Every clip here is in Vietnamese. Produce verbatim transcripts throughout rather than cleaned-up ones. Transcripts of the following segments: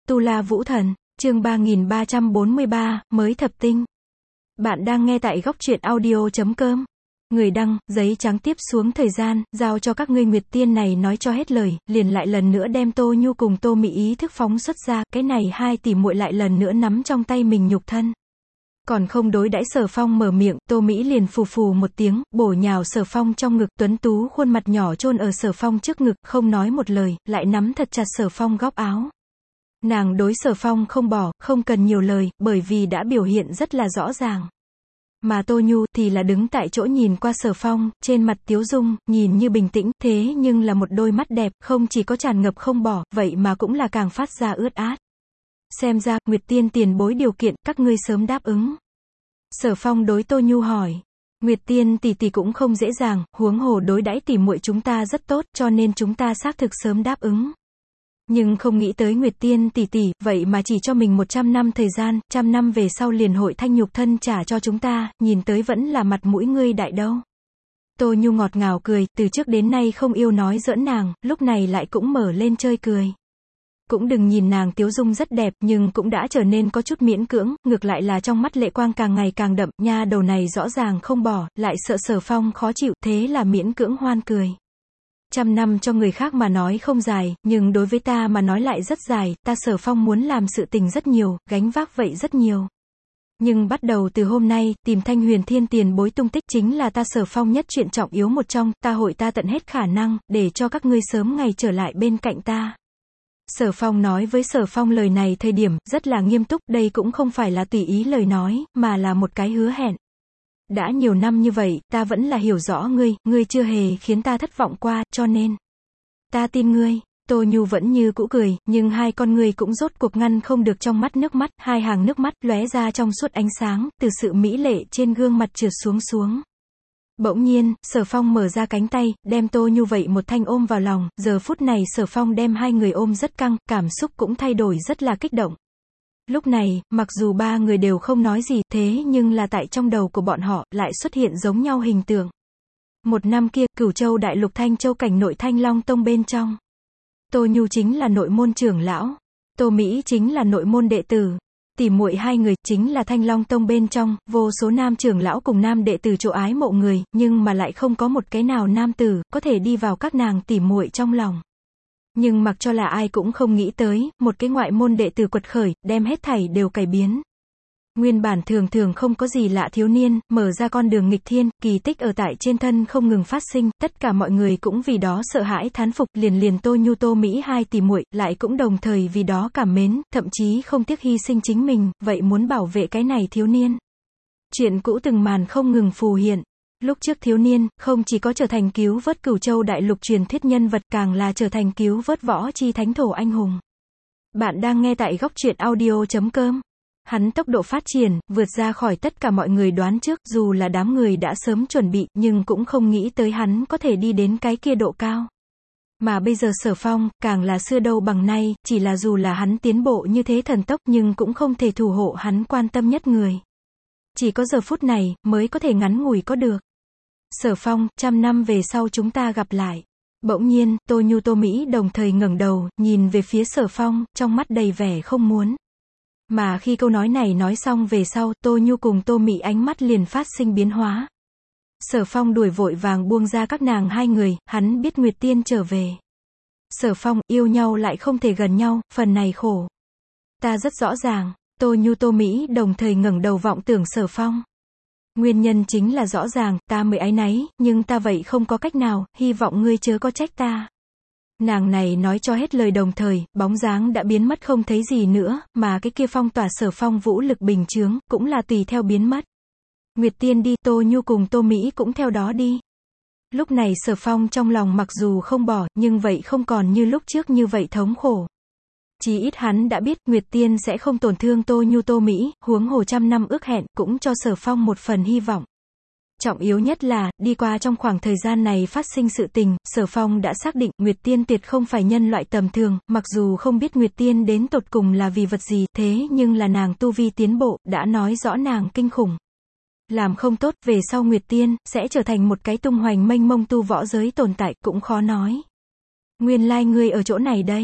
Tu La Vũ Thần, chương ba nghìn ba trăm bốn mươi ba, mới thập tinh. Bạn đang nghe tại góc truyện audio chấm com. Người đăng, giấy trắng tiếp xuống thời gian, giao cho các ngươi Nguyệt Tiên này nói cho hết lời, liền lại lần nữa đem Tô Nhu cùng Tô Mị ý thức phóng xuất ra, cái này hai tỷ muội lại lần nữa nắm trong tay mình nhục thân. Còn không đối đãi Sở Phong mở miệng, Tô Mỹ liền phù phù một tiếng, bổ nhào Sở Phong trong ngực, tuấn tú khuôn mặt nhỏ chôn ở Sở Phong trước ngực, không nói một lời, lại nắm thật chặt Sở Phong góc áo. Nàng đối Sở Phong không bỏ, không cần nhiều lời, bởi vì đã biểu hiện rất là rõ ràng. Mà Tô Nhu thì là đứng tại chỗ nhìn qua Sở Phong, trên mặt tiếu dung, nhìn như bình tĩnh, thế nhưng là một đôi mắt đẹp, không chỉ có tràn ngập không bỏ, vậy mà cũng là càng phát ra ướt át. Xem ra, Nguyệt Tiên tiền bối điều kiện, các ngươi sớm đáp ứng. Sở Phong đối Tô Nhu hỏi. Nguyệt Tiên tỷ tỷ cũng không dễ dàng, huống hồ đối đãi tỷ muội chúng ta rất tốt, cho nên chúng ta xác thực sớm đáp ứng. Nhưng không nghĩ tới Nguyệt Tiên tỷ tỷ, vậy mà chỉ cho mình một trăm năm thời gian, trăm năm về sau liền hội thanh nhục thân trả cho chúng ta, nhìn tới vẫn là mặt mũi ngươi đại đâu. Tô Nhu ngọt ngào cười, từ trước đến nay không yêu nói giỡn nàng, lúc này lại cũng mở lên chơi cười. Cũng đừng nhìn nàng tiếu dung rất đẹp, nhưng cũng đã trở nên có chút miễn cưỡng, ngược lại là trong mắt lệ quang càng ngày càng đậm, nha đầu này rõ ràng không bỏ, lại sợ Sở Phong khó chịu, thế là miễn cưỡng hoan cười. Trăm năm cho người khác mà nói không dài, nhưng đối với ta mà nói lại rất dài, ta Sở Phong muốn làm sự tình rất nhiều, gánh vác vậy rất nhiều. Nhưng bắt đầu từ hôm nay, tìm Thanh Huyền Thiên tiền bối tung tích chính là ta Sở Phong nhất chuyện trọng yếu một trong, ta hội ta tận hết khả năng, để cho các ngươi sớm ngày trở lại bên cạnh ta. Sở Phong nói với Sở Phong lời này thời điểm, rất là nghiêm túc, đây cũng không phải là tùy ý lời nói, mà là một cái hứa hẹn. Đã nhiều năm như vậy, ta vẫn là hiểu rõ ngươi, ngươi chưa hề khiến ta thất vọng qua, cho nên ta tin ngươi. Tô Nhu vẫn như cũ cười, nhưng hai con ngươi cũng rốt cuộc ngăn không được trong mắt nước mắt, hai hàng nước mắt lóe ra trong suốt ánh sáng, từ sự mỹ lệ trên gương mặt trượt xuống xuống. Bỗng nhiên, Sở Phong mở ra cánh tay, đem Tô Nhu vậy một thanh ôm vào lòng, giờ phút này Sở Phong đem hai người ôm rất căng, cảm xúc cũng thay đổi rất là kích động. Lúc này, mặc dù ba người đều không nói gì, thế nhưng là tại trong đầu của bọn họ, lại xuất hiện giống nhau hình tượng. Một năm kia, Cửu Châu Đại Lục Thanh Châu cảnh nội Thanh Long Tông bên trong. Tô Nhu chính là nội môn trưởng lão, Tô Mỹ chính là nội môn đệ tử. Tỉ muội hai người, chính là Thanh Long Tông bên trong, vô số nam trưởng lão cùng nam đệ tử chỗ ái mộ người, nhưng mà lại không có một cái nào nam tử, có thể đi vào các nàng tỉ muội trong lòng. Nhưng mặc cho là ai cũng không nghĩ tới, một cái ngoại môn đệ tử quật khởi, đem hết thảy đều cải biến. Nguyên bản thường thường không có gì lạ thiếu niên, mở ra con đường nghịch thiên, kỳ tích ở tại trên thân không ngừng phát sinh, tất cả mọi người cũng vì đó sợ hãi thán phục, liền liền Tô Nhu Tô Mỹ hai tỷ muội, lại cũng đồng thời vì đó cảm mến, thậm chí không tiếc hy sinh chính mình, vậy muốn bảo vệ cái này thiếu niên. Chuyện cũ từng màn không ngừng phù hiện. Lúc trước thiếu niên, không chỉ có trở thành cứu vớt Cửu Châu Đại Lục truyền thuyết nhân vật, càng là trở thành cứu vớt võ chi thánh thổ anh hùng. Bạn đang nghe tại góc truyện audio chấm com. Hắn tốc độ phát triển, vượt ra khỏi tất cả mọi người đoán trước, dù là đám người đã sớm chuẩn bị, nhưng cũng không nghĩ tới hắn có thể đi đến cái kia độ cao. Mà bây giờ Sở Phong, càng là xưa đâu bằng nay, chỉ là dù là hắn tiến bộ như thế thần tốc nhưng cũng không thể thủ hộ hắn quan tâm nhất người. Chỉ có giờ phút này, mới có thể ngắn ngủi có được. Sở Phong, trăm năm về sau chúng ta gặp lại. Bỗng nhiên, Tô Nhu Tô Mỹ đồng thời ngẩng đầu, nhìn về phía Sở Phong, trong mắt đầy vẻ không muốn. Mà khi câu nói này nói xong về sau, Tô Nhu cùng Tô Mỹ ánh mắt liền phát sinh biến hóa. Sở Phong đuổi vội vàng buông ra các nàng hai người, hắn biết Nguyệt Tiên trở về. Sở Phong, yêu nhau lại không thể gần nhau, phần này khổ. Ta rất rõ ràng. Tô Nhu Tô Mỹ đồng thời ngẩng đầu vọng tưởng Sở Phong. Nguyên nhân chính là rõ ràng, ta mới áy náy, nhưng ta vậy không có cách nào, hy vọng ngươi chớ có trách ta. Nàng này nói cho hết lời đồng thời, bóng dáng đã biến mất không thấy gì nữa, mà cái kia phong tỏa Sở Phong vũ lực bình chướng, cũng là tùy theo biến mất. Nguyệt Tiên đi, Tô Nhu cùng Tô Mỹ cũng theo đó đi. Lúc này Sở Phong trong lòng mặc dù không bỏ, nhưng vậy không còn như lúc trước như vậy thống khổ. Chí ít hắn đã biết, Nguyệt Tiên sẽ không tổn thương Tô Nhu Tô Mỹ, huống hồ trăm năm ước hẹn, cũng cho Sở Phong một phần hy vọng. Trọng yếu nhất là, đi qua trong khoảng thời gian này phát sinh sự tình, Sở Phong đã xác định, Nguyệt Tiên tuyệt không phải nhân loại tầm thường, mặc dù không biết Nguyệt Tiên đến tột cùng là vì vật gì, thế nhưng là nàng tu vi tiến bộ, đã nói rõ nàng kinh khủng. Làm không tốt, về sau Nguyệt Tiên, sẽ trở thành một cái tung hoành mênh mông tu võ giới tồn tại, cũng khó nói. Nguyên lai ngươi ở chỗ này đây.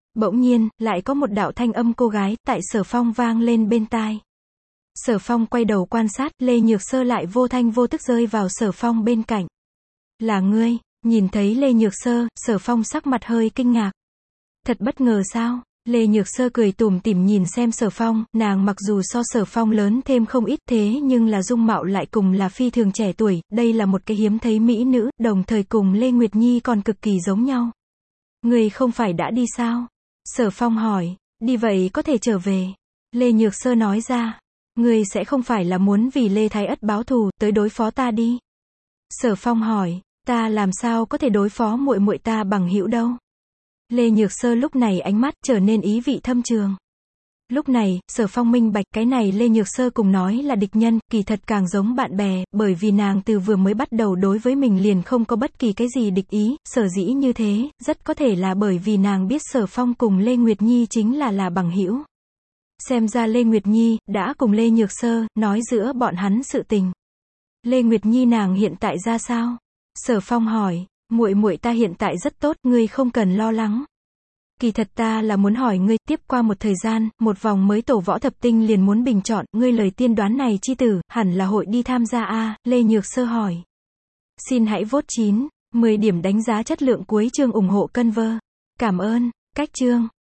Bỗng nhiên, lại có một đạo thanh âm cô gái, tại Sở Phong vang lên bên tai. Sở Phong quay đầu quan sát, Lê Nhược Sơ lại vô thanh vô tức rơi vào Sở Phong bên cạnh. Là ngươi, nhìn thấy Lê Nhược Sơ, Sở Phong sắc mặt hơi kinh ngạc. Thật bất ngờ sao? Lê Nhược Sơ cười tủm tỉm nhìn xem Sở Phong, nàng mặc dù so Sở Phong lớn thêm không ít thế nhưng là dung mạo lại cùng là phi thường trẻ tuổi, đây là một cái hiếm thấy mỹ nữ, đồng thời cùng Lê Nguyệt Nhi còn cực kỳ giống nhau. Ngươi không phải đã đi sao? Sở Phong hỏi, đi vậy có thể trở về. Lê Nhược Sơ nói ra, ngươi sẽ không phải là muốn vì Lê Thái Ất báo thù, tới đối phó ta đi. Sở Phong hỏi, ta làm sao có thể đối phó muội muội ta bằng hữu đâu. Lê Nhược Sơ lúc này ánh mắt trở nên ý vị thâm trường. Lúc này, Sở Phong minh bạch cái này Lê Nhược Sơ cùng nói là địch nhân, kỳ thật càng giống bạn bè, bởi vì nàng từ vừa mới bắt đầu đối với mình liền không có bất kỳ cái gì địch ý, sở dĩ như thế, rất có thể là bởi vì nàng biết Sở Phong cùng Lê Nguyệt Nhi chính là là bằng hữu. Xem ra Lê Nguyệt Nhi đã cùng Lê Nhược Sơ nói giữa bọn hắn sự tình. Lê Nguyệt Nhi nàng hiện tại ra sao? Sở Phong hỏi, muội muội ta hiện tại rất tốt, ngươi không cần lo lắng. Kỳ thật ta là muốn hỏi ngươi, tiếp qua một thời gian, một vòng mới tổ võ thập tinh liền muốn bình chọn, ngươi lời tiên đoán này chi tử, hẳn là hội đi tham gia a? Lê Nhược Sơ hỏi. Xin hãy vote chín, mười điểm đánh giá chất lượng cuối chương ủng hộ Conver. Cảm ơn, cách chương.